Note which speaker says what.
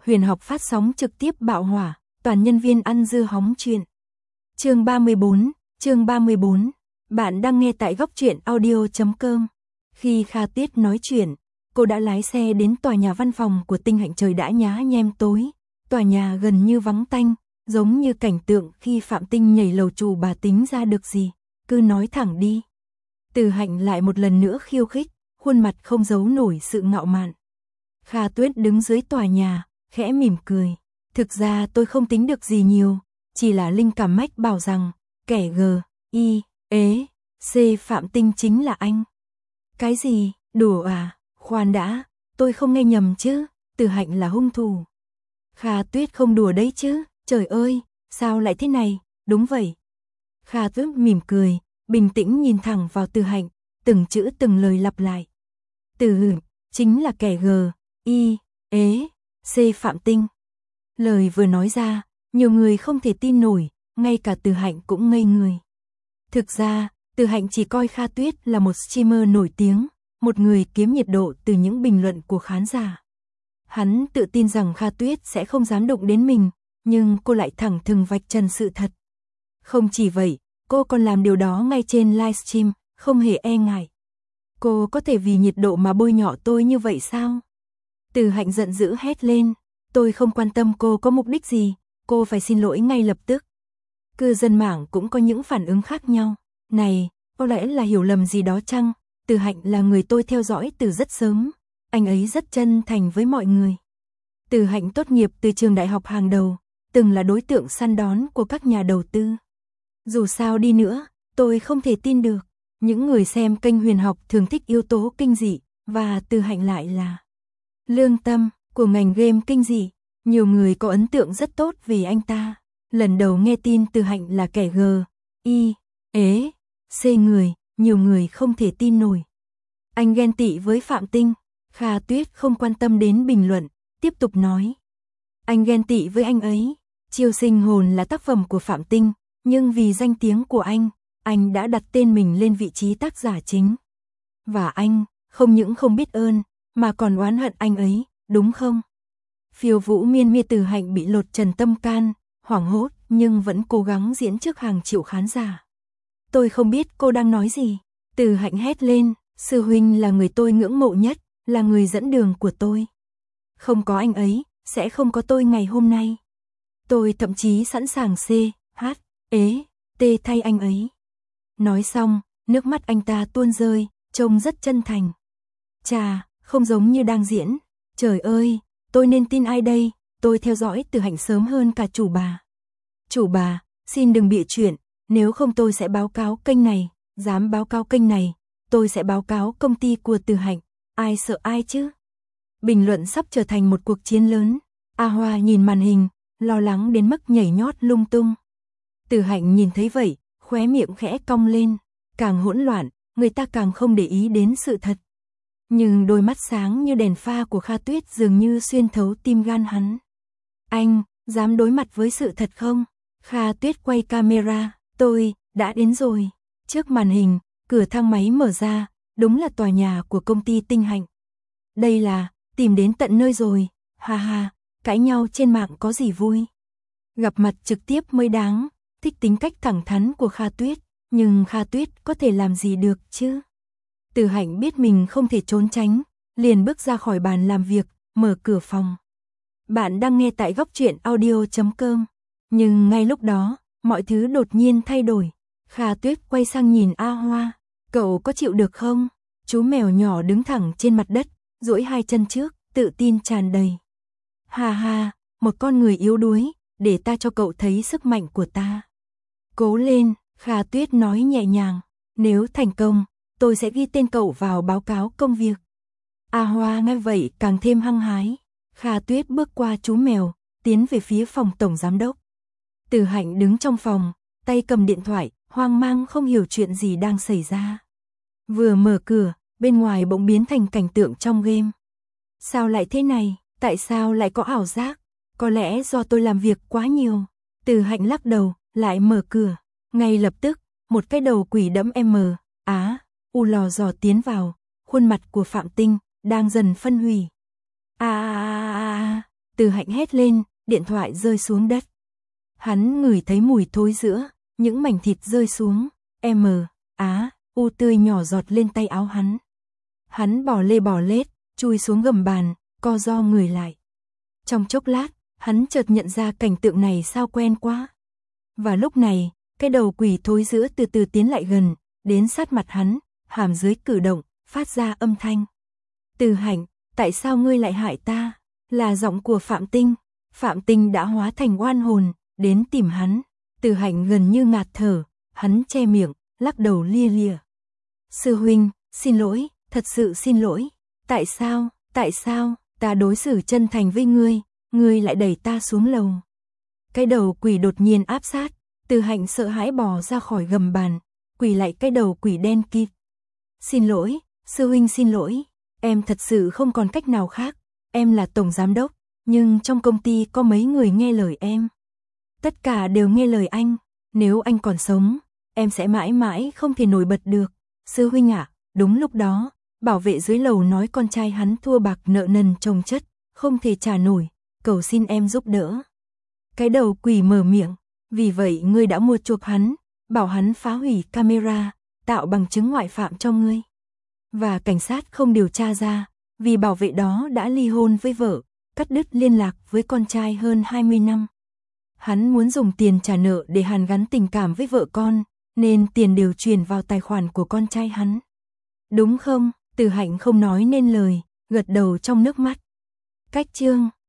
Speaker 1: huyền học phát sóng trực tiếp bạo hỏa, toàn nhân viên ăn dưa hóng chuyện. Chương 34, bạn đang nghe tại góc truyện audio.com. Khi Kha Tuyết nói chuyện, cô đã lái xe đến tòa nhà văn phòng của Tinh Hạnh. Trời đã nhá nhem tối, tòa nhà gần như vắng tanh, giống như cảnh tượng khi Phạm Tinh nhảy lầu chù. Bà tính ra được gì, cứ nói thẳng đi. Từ Hạnh lại một lần nữa khiêu khích, khuôn mặt không giấu nổi sự ngạo mạn. Kha Tuyết đứng dưới tòa nhà, khẽ mỉm cười. Thực ra tôi không tính được gì nhiều, chỉ là linh cảm mách bảo rằng kẻ G.I.E.C. Phạm Tinh chính là anh. Cái gì, đùa à? Khoan đã, tôi không nghe nhầm chứ, Từ Hạnh là hung thủ. Kha Tuyết không đùa đấy chứ, trời ơi, sao lại thế này, đúng vậy. Kha Tuyết mỉm cười, bình tĩnh nhìn thẳng vào Từ Hạnh, từng chữ từng lời lặp lại. Từ chính là kẻ G.I.E.C. Phạm Tinh. Lời vừa nói ra, nhiều người không thể tin nổi, ngay cả Từ Hạnh cũng ngây người. Thực ra, Từ Hạnh chỉ coi Kha Tuyết là một streamer nổi tiếng, một người kiếm nhiệt độ từ những bình luận của khán giả. Hắn tự tin rằng Kha Tuyết sẽ không dám đụng đến mình, nhưng cô lại thẳng thừng vạch trần sự thật. Không chỉ vậy, cô còn làm điều đó ngay trên livestream, không hề e ngại. Cô có thể vì nhiệt độ mà bôi nhọ tôi như vậy sao? Từ Hạnh giận dữ hét lên, tôi không quan tâm cô có mục đích gì, cô phải xin lỗi ngay lập tức. Cư dân mạng cũng có những phản ứng khác nhau. Này, có lẽ là hiểu lầm gì đó chăng? Từ Hạnh là người tôi theo dõi từ rất sớm. Anh ấy rất chân thành với mọi người. Từ Hạnh tốt nghiệp từ trường đại học hàng đầu, từng là đối tượng săn đón của các nhà đầu tư. Dù sao đi nữa, tôi không thể tin được. Những người xem kênh huyền học thường thích yếu tố kinh dị, và Từ Hạnh lại là lương tâm của ngành game kinh dị. Nhiều người có ấn tượng rất tốt về anh ta. Lần đầu nghe tin Từ Hạnh là kẻ G.I.E.C. nhiều người không thể tin nổi. Anh ghen tị với Phạm Tinh. Kha Tuyết không quan tâm đến bình luận, tiếp tục nói. Anh ghen tị với anh ấy. Chiêu sinh hồn là tác phẩm của Phạm Tinh, nhưng vì danh tiếng của anh đã đặt tên mình lên vị trí tác giả chính. Và anh, không những không biết ơn, mà còn oán hận anh ấy, đúng không? Phiêu vũ miên miên. Từ Hạnh bị lột trần tâm can, hoảng hốt nhưng vẫn cố gắng diễn trước hàng triệu khán giả. Tôi không biết cô đang nói gì. Từ Hạnh hét lên, sư huynh là người tôi ngưỡng mộ nhất, là người dẫn đường của tôi. Không có anh ấy, sẽ không có tôi ngày hôm nay. Tôi thậm chí sẵn sàng C.H.E.T. thay anh ấy. Nói xong, nước mắt anh ta tuôn rơi, trông rất chân thành. Chà, không giống như đang diễn. Trời ơi, tôi nên tin ai đây? Tôi theo dõi Từ Hạnh sớm hơn cả chủ bà. Chủ bà, xin đừng bịa chuyện, nếu không tôi sẽ báo cáo kênh này. Dám báo cáo kênh này, tôi sẽ báo cáo công ty của Từ Hạnh. Ai sợ ai chứ? Bình luận sắp trở thành một cuộc chiến lớn. A Hoa nhìn màn hình, lo lắng đến mức nhảy nhót lung tung. Từ Hạnh nhìn thấy vậy, khóe miệng khẽ cong lên. Càng hỗn loạn, người ta càng không để ý đến sự thật. Nhưng đôi mắt sáng như đèn pha của Kha Tuyết dường như xuyên thấu tim gan hắn. Anh, dám đối mặt với sự thật không? Kha Tuyết quay camera, tôi đã đến rồi. Trước màn hình, cửa thang máy mở ra, đúng là tòa nhà của công ty Tinh Hạnh. Đây là, tìm đến tận nơi rồi, ha ha, cãi nhau trên mạng có gì vui. Gặp mặt trực tiếp mới đáng, thích tính cách thẳng thắn của Kha Tuyết, nhưng Kha Tuyết có thể làm gì được chứ? Từ Hạnh biết mình không thể trốn tránh, liền bước ra khỏi bàn làm việc, mở cửa phòng. Bạn đang nghe tại góc truyện audio.com. Nhưng ngay lúc đó, mọi thứ đột nhiên thay đổi. Kha Tuyết quay sang nhìn A Hoa. Cậu có chịu được không? Chú mèo nhỏ đứng thẳng trên mặt đất, duỗi hai chân trước, tự tin tràn đầy. Ha ha, một con người yếu đuối, để ta cho cậu thấy sức mạnh của ta. Cố lên, Kha Tuyết nói nhẹ nhàng. Nếu thành công, tôi sẽ ghi tên cậu vào báo cáo công việc. A Hoa nghe vậy càng thêm hăng hái. Kha Tuyết bước qua chú mèo, tiến về phía phòng tổng giám đốc. Từ Hạnh đứng trong phòng, tay cầm điện thoại, hoang mang không hiểu chuyện gì đang xảy ra. Vừa mở cửa, bên ngoài bỗng biến thành cảnh tượng trong game. Sao lại thế này? Tại sao lại có ảo giác? Có lẽ do tôi làm việc quá nhiều. Từ Hạnh lắc đầu, lại mở cửa. Ngay lập tức, một cái đầu quỷ đẫm U lò dò tiến vào. Khuôn mặt của Phạm Tinh đang dần phân hủy. Từ Hạnh hét lên, điện thoại rơi xuống đất. Hắn ngửi thấy mùi thối giữa, những mảnh thịt rơi xuống, u tươi nhỏ giọt lên tay áo hắn. Hắn bỏ lê bỏ lết, chui xuống gầm bàn, co ro người lại. Trong chốc lát, hắn chợt nhận ra cảnh tượng này sao quen quá. Và lúc này, cái đầu quỷ thối giữa từ từ tiến lại gần, đến sát mặt hắn, hàm dưới cử động, phát ra âm thanh. Từ Hạnh, tại sao ngươi lại hại ta? Là giọng của Phạm Tinh. Phạm Tinh đã hóa thành oan hồn, đến tìm hắn. Từ Hạnh gần như ngạt thở, hắn che miệng, lắc đầu lia lịa. Sư huynh, xin lỗi, thật sự xin lỗi. Tại sao, ta đối xử chân thành với ngươi lại đẩy ta xuống lầu. Cái đầu quỷ đột nhiên áp sát, Từ Hạnh sợ hãi bò ra khỏi gầm bàn, quỳ lại cái đầu quỷ đen kịt. Xin lỗi, sư huynh xin lỗi, em thật sự không còn cách nào khác, em là tổng giám đốc, nhưng trong công ty có mấy người nghe lời em. Tất cả đều nghe lời anh, nếu anh còn sống, em sẽ mãi mãi không thể nổi bật được. Sư huynh ạ, đúng lúc đó, bảo vệ dưới lầu nói con trai hắn thua bạc nợ nần chồng chất, không thể trả nổi, cầu xin em giúp đỡ. Cái đầu quỷ mở miệng, vì vậy ngươi đã mua chuộc hắn, bảo hắn phá hủy camera, tạo bằng chứng ngoại phạm cho ngươi. Và cảnh sát không điều tra ra, vì bảo vệ đó đã ly hôn với vợ, cắt đứt liên lạc với con trai hơn 20 năm. Hắn muốn dùng tiền trả nợ để hàn gắn tình cảm với vợ con, nên tiền đều chuyển vào tài khoản của con trai hắn. Đúng không? Từ Hạnh không nói nên lời, gật đầu trong nước mắt. Cách chương